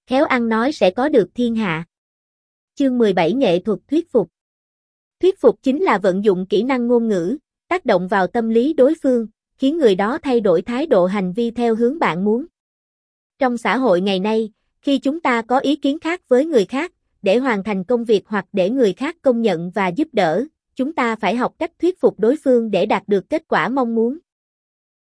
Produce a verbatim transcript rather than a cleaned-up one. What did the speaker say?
khéo ăn nói sẽ có được thiên hạ. Chương mười bảy Nghệ thuật thuyết phục. Thuyết phục chính là vận dụng kỹ năng ngôn ngữ, tác động vào tâm lý đối phương, khiến người đó thay đổi thái độ hành vi theo hướng bạn muốn. Trong xã hội ngày nay, khi chúng ta có ý kiến khác với người khác, để hoàn thành công việc hoặc để người khác công nhận và giúp đỡ, chúng ta phải học cách thuyết phục đối phương để đạt được kết quả mong muốn.